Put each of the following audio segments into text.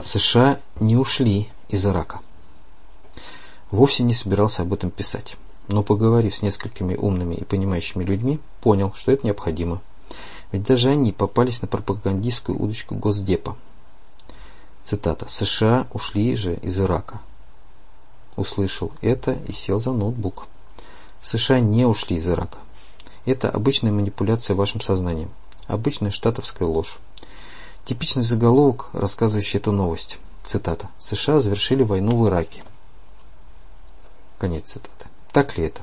США не ушли из Ирака. Вовсе не собирался об этом писать, но, поговорив с несколькими умными и понимающими людьми, понял, что это необходимо. Ведь даже они попались на пропагандистскую удочку Госдепа. Цитата. «США ушли же из Ирака». Услышал это и сел за ноутбук. США не ушли из Ирака. Это обычная манипуляция вашим сознанием. Обычная штатовская ложь. Типичный заголовок, рассказывающий эту новость. Цитата. «США завершили войну в Ираке». Конец цитаты. Так ли это?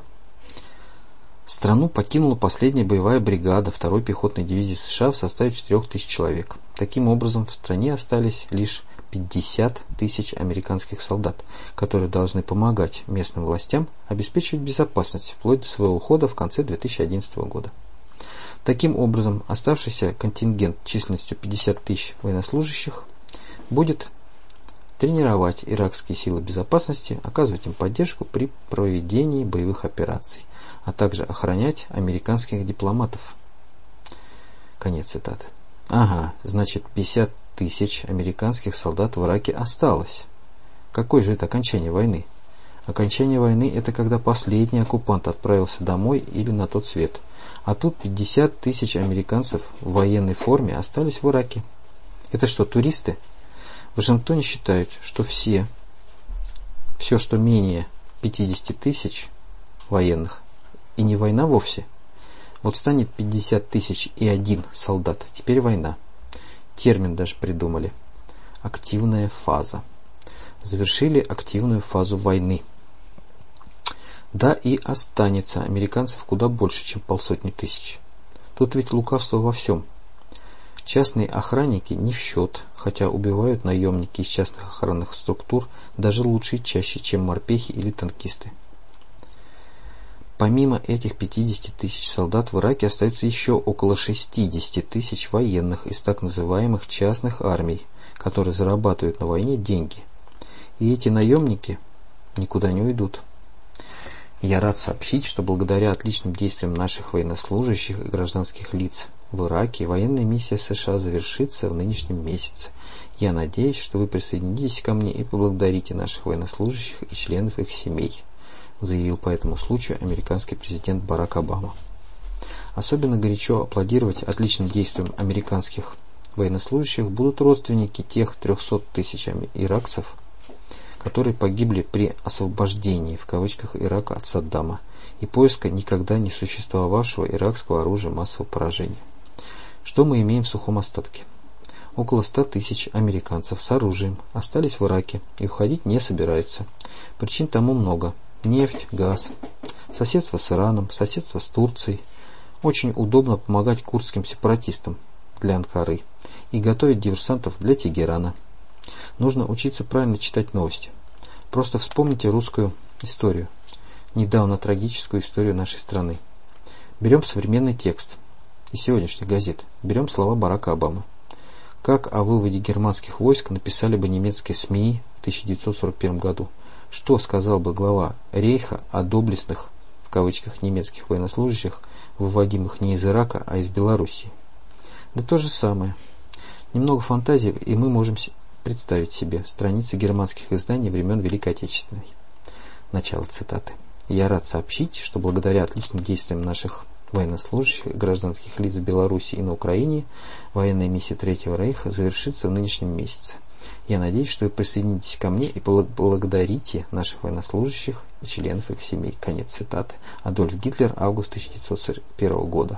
Страну покинула последняя боевая бригада 2-й пехотной дивизии США в составе 4000 человек. Таким образом, в стране остались лишь 50 тысяч американских солдат, которые должны помогать местным властям обеспечивать безопасность вплоть до своего ухода в конце 2011 года. Таким образом, оставшийся контингент численностью 50 тысяч военнослужащих будет тренировать иракские силы безопасности, оказывать им поддержку при проведении боевых операций, а также охранять американских дипломатов. Конец цитаты. Ага, значит 50 тысяч американских солдат в Ираке осталось. Какое же это окончание войны? Окончание войны — это когда последний оккупант отправился домой или на тот свет. А тут 50 тысяч американцев в военной форме остались в Ираке. Это что, туристы? В Вашингтоне считают, что все, что менее 50 тысяч военных, и не война вовсе. Вот станет 50 тысяч и один солдат, теперь война. Термин даже придумали. Активная фаза. Завершили активную фазу войны. Да и останется американцев куда больше, чем 500 тысяч. Тут ведь лукавство во всем. Частные охранники не в счет, хотя убивают наемники из частных охранных структур даже лучше и чаще, чем морпехи или танкисты. Помимо этих 50 тысяч солдат в Ираке остается еще около 60 тысяч военных из так называемых частных армий, которые зарабатывают на войне деньги. И эти наемники никуда не уйдут. Я рад сообщить, что благодаря отличным действиям наших военнослужащих и гражданских лиц в Ираке военная миссия США завершится в нынешнем месяце. Я надеюсь, что вы присоединитесь ко мне и поблагодарите наших военнослужащих и членов их семей, заявил по этому случаю американский президент Барак Обама. Особенно горячо аплодировать отличным действиям американских военнослужащих будут родственники тех 300 тысяч иракцев, которые погибли при «освобождении» в кавычках Ирака от Саддама и поиска никогда не существовавшего иракского оружия массового поражения. Что мы имеем в сухом остатке? Около 100 тысяч американцев с оружием остались в Ираке и уходить не собираются. Причин тому много. Нефть, газ, соседство с Ираном, соседство с Турцией. Очень удобно помогать курдским сепаратистам для Анкары и готовить диверсантов для Тегерана. Нужно учиться правильно читать новости. Просто вспомните русскую историю, недавно трагическую историю нашей страны. Берем современный текст из сегодняшних газет, берем слова Барака Обамы. Как о выводе германских войск написали бы немецкие СМИ в 1941 году? Что сказал бы глава Рейха о доблестных, в кавычках, немецких военнослужащих, выводимых не из Ирака, а из Белоруссии? Да то же самое. Немного фантазии, и мы можем представить себе страницы германских изданий времен Великой Отечественной. Начало цитаты. Я рад сообщить, что благодаря отличным действиям наших военнослужащих и гражданских лиц в Беларуси и на Украине военная миссия Третьего Рейха завершится в нынешнем месяце. Я надеюсь, что вы присоединитесь ко мне и поблагодарите наших военнослужащих и членов их семей. Конец цитаты. Адольф Гитлер, август 1941 года.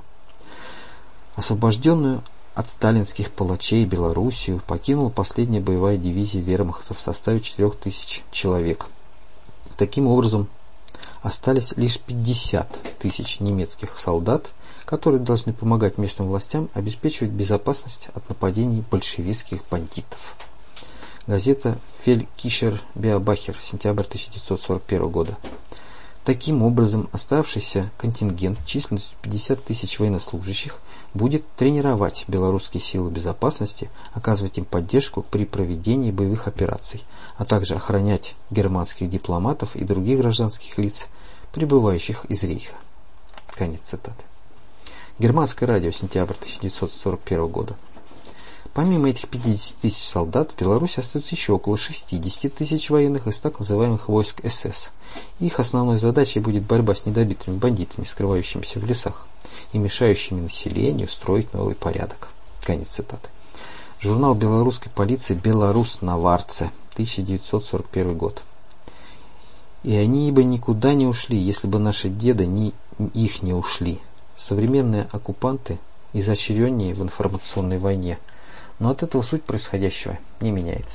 Освобожденную от сталинских палачей Белоруссию покинула последняя боевая дивизия вермахта в составе 4000 человек. Таким образом, остались лишь 50 тысяч немецких солдат, которые должны помогать местным властям обеспечивать безопасность от нападений большевистских бандитов. Газета Фелькишер Биобахер, сентябрь 1941 года. Таким образом, оставшийся контингент численностью 50 тысяч военнослужащих будет тренировать белорусские силы безопасности, оказывать им поддержку при проведении боевых операций, а также охранять германских дипломатов и других гражданских лиц, прибывающих из Рейха. Конец цитаты. Германское радио, сентябрь 1941 года. Помимо этих 50 тысяч солдат, в Беларуси остается еще около 60 тысяч военных из так называемых войск СС. Их основной задачей будет борьба с недобитыми бандитами, скрывающимися в лесах и мешающими населению строить новый порядок. Конец цитаты. Журнал белорусской полиции «Беларус Наварце», 1941 год. И они бы никуда не ушли, если бы наши деды их не ушли. Современные оккупанты изощреннее в информационной войне. Но от этого суть происходящего не меняется.